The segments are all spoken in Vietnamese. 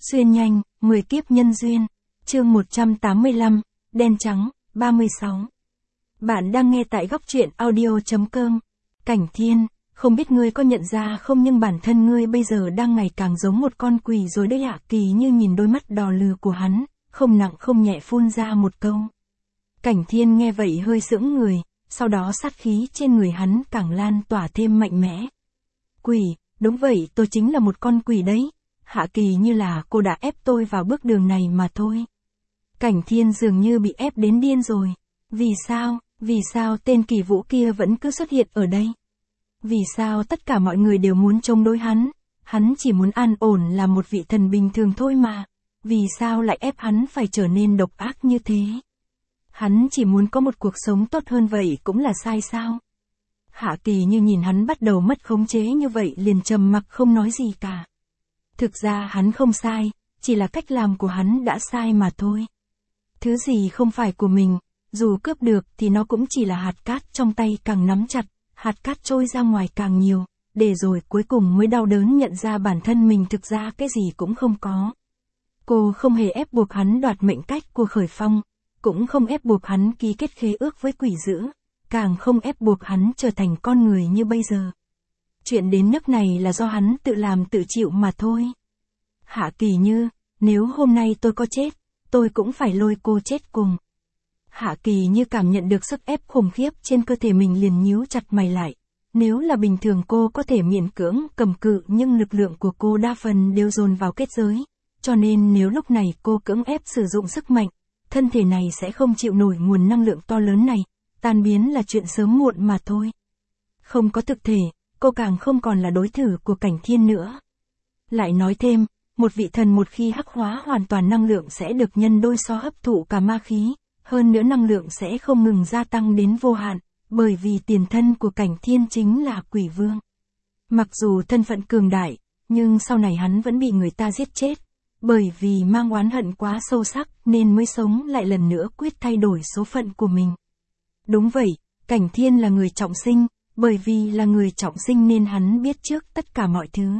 Xuyên nhanh, 10 kiếp nhân duyên. Chương 185, đen trắng, 36. Bạn đang nghe tại góc truyện audio.com. Cảnh Thiên, không biết ngươi có nhận ra không, nhưng bản thân ngươi bây giờ đang ngày càng giống một con quỷ rồi đấy ạ. Kỳ Như nhìn đôi mắt đỏ lừ của hắn, không nặng không nhẹ phun ra một câu. Cảnh Thiên nghe vậy hơi sững người, sau đó sát khí trên người hắn càng lan tỏa thêm mạnh mẽ. Quỷ, đúng vậy, tôi chính là một con quỷ đấy. Hạ Kỳ Như là cô đã ép tôi vào bước đường này mà thôi. Cảnh Thiên dường như bị ép đến điên rồi. Vì sao tên Kỳ Vũ kia vẫn cứ xuất hiện ở đây? Vì sao tất cả mọi người đều muốn chống đối hắn? Hắn chỉ muốn an ổn là một vị thần bình thường thôi mà. Vì sao lại ép hắn phải trở nên độc ác như thế? Hắn chỉ muốn có một cuộc sống tốt hơn, vậy cũng là sai sao? Hạ Kỳ Như nhìn hắn bắt đầu mất khống chế như vậy liền trầm mặc không nói gì cả. Thực ra hắn không sai, chỉ là cách làm của hắn đã sai mà thôi. Thứ gì không phải của mình, dù cướp được thì nó cũng chỉ là hạt cát trong tay càng nắm chặt, hạt cát trôi ra ngoài càng nhiều, để rồi cuối cùng mới đau đớn nhận ra bản thân mình thực ra cái gì cũng không có. Cô không hề ép buộc hắn đoạt mệnh cách của Khởi Phong, cũng không ép buộc hắn ký kết khế ước với quỷ dữ, càng không ép buộc hắn trở thành con người như bây giờ. Chuyện đến nước này là do hắn tự làm tự chịu mà thôi. Hạ Kỳ Như, nếu hôm nay tôi có chết, tôi cũng phải lôi cô chết cùng. Hạ Kỳ Như cảm nhận được sức ép khủng khiếp trên cơ thể mình liền nhíu chặt mày lại. Nếu là bình thường cô có thể miễn cưỡng cầm cự, nhưng lực lượng của cô đa phần đều dồn vào kết giới. Cho nên nếu lúc này cô cưỡng ép sử dụng sức mạnh, thân thể này sẽ không chịu nổi nguồn năng lượng to lớn này, tan biến là chuyện sớm muộn mà thôi. Không có thực thể, cô càng không còn là đối thủ của Cảnh Thiên nữa. Lại nói thêm, một vị thần một khi hắc hóa hoàn toàn năng lượng sẽ được nhân đôi so hấp thụ cả ma khí, hơn nữa năng lượng sẽ không ngừng gia tăng đến vô hạn, bởi vì tiền thân của Cảnh Thiên chính là Quỷ Vương. Mặc dù thân phận cường đại, nhưng sau này hắn vẫn bị người ta giết chết, bởi vì mang oán hận quá sâu sắc nên mới sống lại lần nữa quyết thay đổi số phận của mình. Đúng vậy, Cảnh Thiên là người trọng sinh, bởi vì là người trọng sinh nên hắn biết trước tất cả mọi thứ.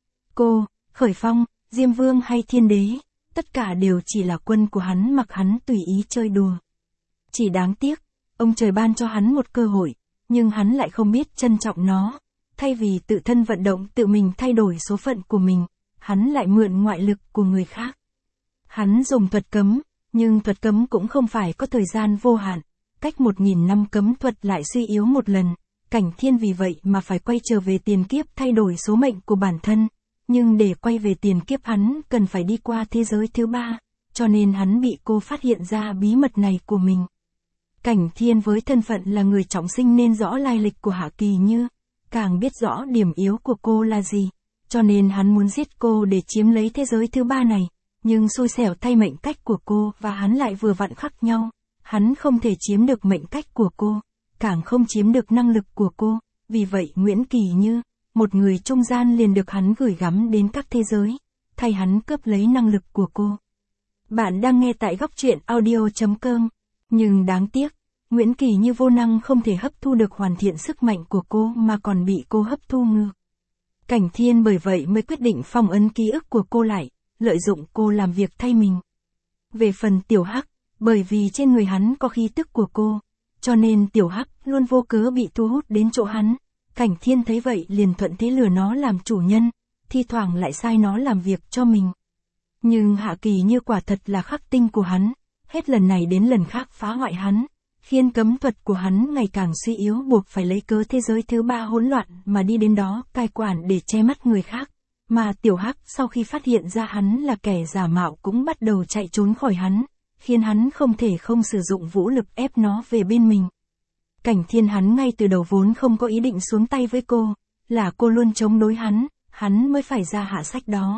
Cô, Khởi Phong, Diêm Vương hay Thiên Đế, tất cả đều chỉ là quân của hắn, mặc hắn tùy ý chơi đùa. Chỉ đáng tiếc, ông trời ban cho hắn một cơ hội, nhưng hắn lại không biết trân trọng nó. Thay vì tự thân vận động tự mình thay đổi số phận của mình, hắn lại mượn ngoại lực của người khác. Hắn dùng thuật cấm, nhưng thuật cấm cũng không phải có thời gian vô hạn, cách 1000 năm cấm thuật lại suy yếu một lần. Cảnh Thiên vì vậy mà phải quay trở về tiền kiếp thay đổi số mệnh của bản thân. Nhưng để quay về tiền kiếp hắn cần phải đi qua thế giới thứ 3, cho nên hắn bị cô phát hiện ra bí mật này của mình. Cảnh Thiên với thân phận là người trọng sinh nên rõ lai lịch của Hạ Kỳ Như, càng biết rõ điểm yếu của cô là gì, cho nên hắn muốn giết cô để chiếm lấy thế giới thứ 3 này, nhưng xui xẻo thay mệnh cách của cô và hắn lại vừa vặn khác nhau, hắn không thể chiếm được mệnh cách của cô, càng không chiếm được năng lực của cô, vì vậy Nguyễn Kỳ Như, một người trung gian liền được hắn gửi gắm đến các thế giới, thay hắn cướp lấy năng lực của cô. Bạn đang nghe tại góc truyện audio.com, nhưng đáng tiếc, Nguyễn Kỳ Như vô năng không thể hấp thu được hoàn thiện sức mạnh của cô mà còn bị cô hấp thu ngược. Cảnh Thiên bởi vậy mới quyết định phong ấn ký ức của cô lại, lợi dụng cô làm việc thay mình. Về phần Tiểu Hắc, bởi vì trên người hắn có khí tức của cô, cho nên Tiểu Hắc luôn vô cớ bị thu hút đến chỗ hắn. Cảnh Thiên thấy vậy liền thuận thế lừa nó làm chủ nhân, thi thoảng lại sai nó làm việc cho mình. Nhưng Hạ Kỳ Như quả thật là khắc tinh của hắn, hết lần này đến lần khác phá hoại hắn, khiến cấm thuật của hắn ngày càng suy yếu, buộc phải lấy cớ thế giới thứ 3 hỗn loạn mà đi đến đó cai quản để che mắt người khác. Mà Tiểu Hắc sau khi phát hiện ra hắn là kẻ giả mạo cũng bắt đầu chạy trốn khỏi hắn, khiến hắn không thể không sử dụng vũ lực ép nó về bên mình. Cảnh Thiên hắn ngay từ đầu vốn không có ý định xuống tay với cô, là cô luôn chống đối hắn mới phải ra hạ sách đó.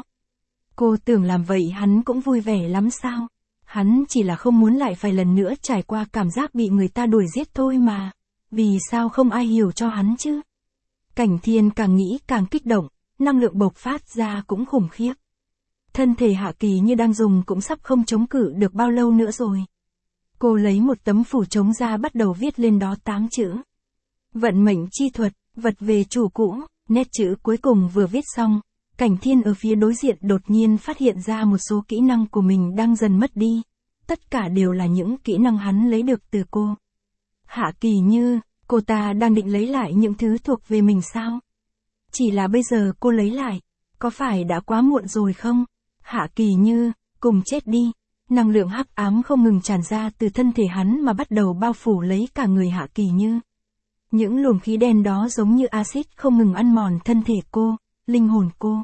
Cô tưởng làm vậy hắn cũng vui vẻ lắm sao? Hắn chỉ là không muốn lại phải lần nữa trải qua cảm giác bị người ta đuổi giết thôi mà. Vì sao không ai hiểu cho hắn chứ? Cảnh Thiên càng nghĩ càng kích động, năng lượng bộc phát ra cũng khủng khiếp. Thân thể Hạ Kỳ Như đang dùng cũng sắp không chống cự được bao lâu nữa rồi. Cô lấy một tấm phủ trống ra bắt đầu viết lên đó 8 chữ. Vận mệnh chi thuật, vật về chủ cũ, nét chữ cuối cùng vừa viết xong, Cảnh Thiên ở phía đối diện đột nhiên phát hiện ra một số kỹ năng của mình đang dần mất đi. Tất cả đều là những kỹ năng hắn lấy được từ cô. Hạ Kỳ Như, cô ta đang định lấy lại những thứ thuộc về mình sao? Chỉ là bây giờ cô lấy lại, có phải đã quá muộn rồi không? Hạ Kỳ Như, cùng chết đi. Năng lượng hắc ám không ngừng tràn ra từ thân thể hắn mà bắt đầu bao phủ lấy cả người Hạ Kỳ Như. Những luồng khí đen đó giống như axit không ngừng ăn mòn thân thể cô, linh hồn cô.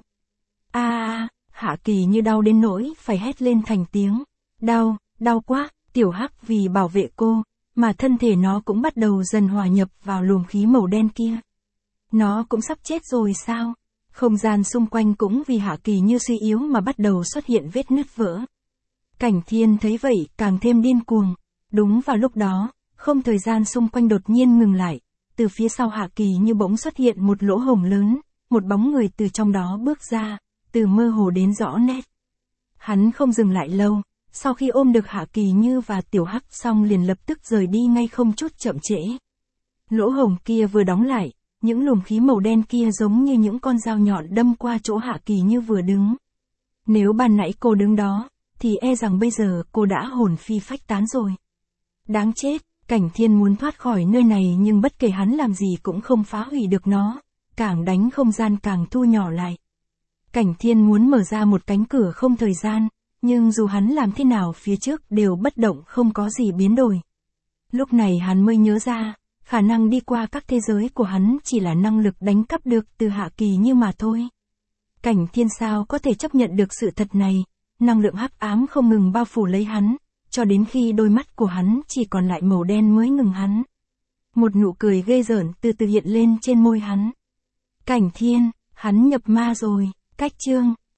Hạ Kỳ Như đau đến nỗi phải hét lên thành tiếng. Đau, đau quá, tiểu hắc vì bảo vệ cô, mà thân thể nó cũng bắt đầu dần hòa nhập vào luồng khí màu đen kia. Nó cũng sắp chết rồi sao? Không gian xung quanh cũng vì Hạ Kỳ Như suy yếu mà bắt đầu xuất hiện vết nứt vỡ. Cảnh Thiên thấy vậy càng thêm điên cuồng. Đúng vào lúc đó, không thời gian xung quanh đột nhiên ngừng lại. Từ phía sau Hạ Kỳ Như bỗng xuất hiện một lỗ hổng lớn, một bóng người từ trong đó bước ra, từ mơ hồ đến rõ nét. Hắn không dừng lại lâu, sau khi ôm được Hạ Kỳ Như và Tiểu Hắc xong liền lập tức rời đi ngay không chút chậm trễ. Lỗ hổng kia vừa đóng lại, những luồng khí màu đen kia giống như những con dao nhọn đâm qua chỗ Hạ Kỳ Như vừa đứng. Nếu ban nãy cô đứng đó, thì e rằng bây giờ cô đã hồn phi phách tán rồi. Đáng chết, Cảnh Thiên muốn thoát khỏi nơi này nhưng bất kể hắn làm gì cũng không phá hủy được nó, càng đánh không gian càng thu nhỏ lại. Cảnh Thiên muốn mở ra một cánh cửa không thời gian, nhưng dù hắn làm thế nào phía trước đều bất động không có gì biến đổi. Lúc này hắn mới nhớ ra, khả năng đi qua các thế giới của hắn chỉ là năng lực đánh cắp được từ Hạ Kỳ Như mà thôi. Cảnh Thiên sao có thể chấp nhận được sự thật này, năng lượng hắc ám không ngừng bao phủ lấy hắn, cho đến khi đôi mắt của hắn chỉ còn lại màu đen mới ngừng hắn. Một nụ cười ghê rợn từ từ hiện lên trên môi hắn. Cảnh Thiên, hắn nhập ma rồi, cách chương